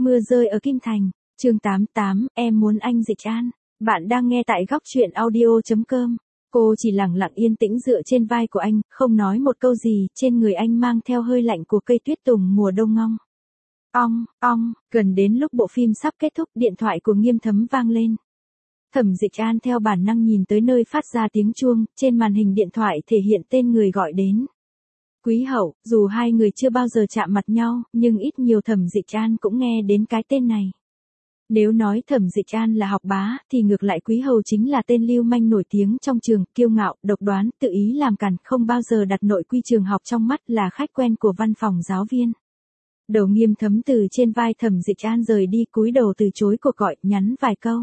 Mưa rơi ở Kim Thành, chương 88, em muốn anh dịch an. Bạn đang nghe tại góc chuyện audio.com. Cô chỉ lặng lặng yên tĩnh dựa trên vai của anh, không nói một câu gì, trên người anh mang theo hơi lạnh của cây tuyết tùng mùa đông ngong. Ong, gần đến lúc bộ phim sắp kết thúc, điện thoại của Nghiêm Thấm vang lên. Thẩm Dịch An theo bản năng nhìn tới nơi phát ra tiếng chuông, trên màn hình điện thoại thể hiện tên người gọi đến. Quý Hậu, dù hai người chưa bao giờ chạm mặt nhau, nhưng ít nhiều Thẩm Dịch An cũng nghe đến cái tên này. Nếu nói Thẩm Dịch An là học bá, thì ngược lại Quý Hầu chính là tên lưu manh nổi tiếng trong trường, kiêu ngạo, độc đoán, tự ý làm càn, không bao giờ đặt nội quy trường học trong mắt, là khách quen của văn phòng giáo viên. Đầu Nghiêm Thấm từ trên vai Thẩm Dịch An rời đi, cúi đầu từ chối cuộc gọi, nhắn vài câu.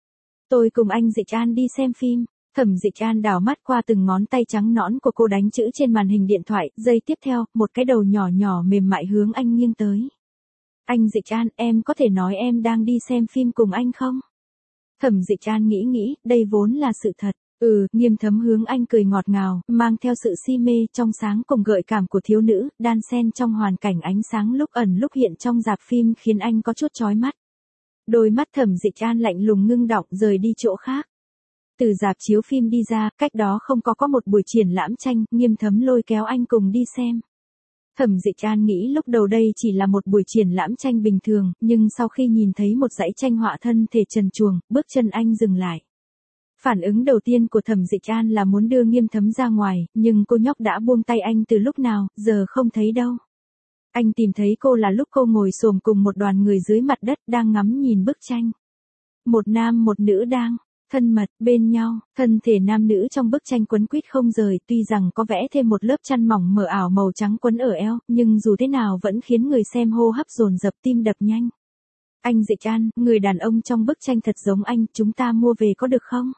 Tôi cùng anh Dịch An đi xem phim. Thẩm Dịch An đảo mắt qua từng ngón tay trắng nõn của cô đánh chữ trên màn hình điện thoại, giây tiếp theo, một cái đầu nhỏ nhỏ mềm mại hướng anh nghiêng tới. Anh Dịch An, em có thể nói em đang đi xem phim cùng anh không? Thẩm Dịch An nghĩ, đây vốn là sự thật. Nghiêm Thấm hướng anh cười ngọt ngào, mang theo sự si mê trong sáng cùng gợi cảm của thiếu nữ, đan xen trong hoàn cảnh ánh sáng lúc ẩn lúc hiện trong rạp phim khiến anh có chút chói mắt. Đôi mắt Thẩm Dịch An lạnh lùng ngưng đọng, rời đi chỗ khác. Từ rạp chiếu phim đi ra, cách đó không có một buổi triển lãm tranh, Nghiêm Thấm lôi kéo anh cùng đi xem. Thẩm Dịch An nghĩ lúc đầu đây chỉ là một buổi triển lãm tranh bình thường, nhưng sau khi nhìn thấy một dãy tranh họa thân thể trần truồng, bước chân anh dừng lại. Phản ứng đầu tiên của Thẩm Dịch An là muốn đưa Nghiêm Thấm ra ngoài, nhưng cô nhóc đã buông tay anh từ lúc nào, giờ không thấy đâu. Anh tìm thấy cô là lúc cô ngồi xổm cùng một đoàn người dưới mặt đất đang ngắm nhìn bức tranh. Một nam một nữ đang thân mật bên nhau, thân thể nam nữ trong bức tranh quấn quýt không rời, tuy rằng có vẽ thêm một lớp chăn mỏng mờ ảo màu trắng quấn ở eo, nhưng dù thế nào vẫn khiến người xem hô hấp dồn dập, tim đập nhanh. Anh Dịch An, người đàn ông trong bức tranh thật giống anh, chúng ta mua về có được không?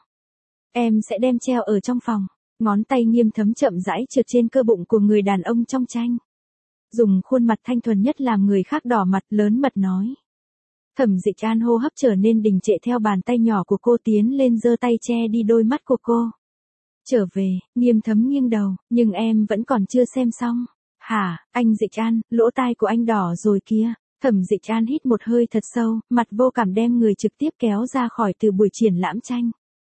Em sẽ đem treo ở trong phòng. Ngón tay Nghiêm Thấm chậm rãi trượt trên cơ bụng của người đàn ông trong tranh. Dùng khuôn mặt thanh thuần nhất làm người khác đỏ mặt, lớn mật nói. Thẩm Dịch An hô hấp trở nên đình trệ theo bàn tay nhỏ của cô tiến lên giơ tay che đi đôi mắt của cô. Trở về, Nghiêm Thấm nghiêng đầu, nhưng em vẫn còn chưa xem xong. Hả, anh Dịch An, lỗ tai của anh đỏ rồi kia. Thẩm Dịch An hít một hơi thật sâu, mặt vô cảm đem người trực tiếp kéo ra khỏi từ buổi triển lãm tranh.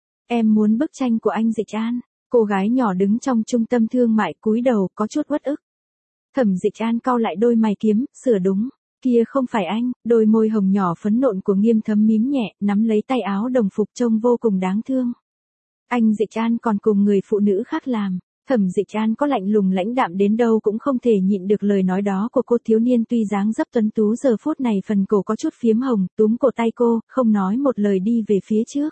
Em muốn bức tranh của anh Dịch An. Cô gái nhỏ đứng trong trung tâm thương mại cúi đầu, có chút uất ức. Thẩm Dịch An cau lại đôi mày kiếm, sửa đúng. Kia không phải anh. Đôi môi hồng nhỏ phấn nộn của Nghiêm Thấm mím nhẹ, nắm lấy tay áo đồng phục trông vô cùng đáng thương. Anh Dịch An còn cùng người phụ nữ khác làm. Thẩm Dịch An có lạnh lùng lãnh đạm đến đâu cũng không thể nhịn được lời nói đó của cô. Thiếu niên tuy dáng dấp tuấn tú giờ phút này phần cổ có chút phiếm hồng, túm cổ tay cô, không nói một lời đi về phía trước.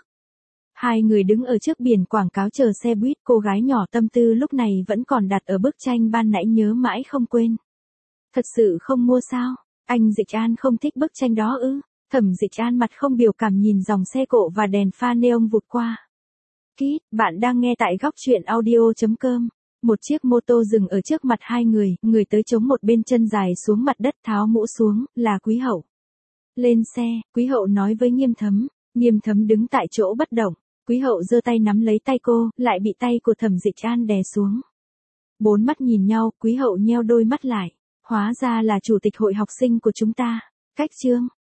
Hai người đứng ở trước biển quảng cáo chờ xe buýt, cô gái nhỏ tâm tư lúc này vẫn còn đặt ở bức tranh ban nãy nhớ mãi không quên. Thật sự không mua sao? Anh Dịch An không thích bức tranh đó ư? Thẩm Dịch An mặt không biểu cảm nhìn dòng xe cộ và đèn pha neon vụt qua. Kít, bạn đang nghe tại góc chuyện audio.com. Một chiếc mô tô dừng ở trước mặt hai người tới chống một bên chân dài xuống mặt đất tháo mũ xuống, là Quý Hậu. Lên xe, Quý Hậu nói với Nghiêm Thấm. Nghiêm Thấm đứng tại chỗ bất động. Quý Hậu giơ tay nắm lấy tay cô, lại bị tay của Thẩm Dịch An đè xuống. Bốn mắt nhìn nhau, Quý Hậu nheo đôi mắt lại. Hóa ra là chủ tịch hội học sinh của chúng ta. Cách chương.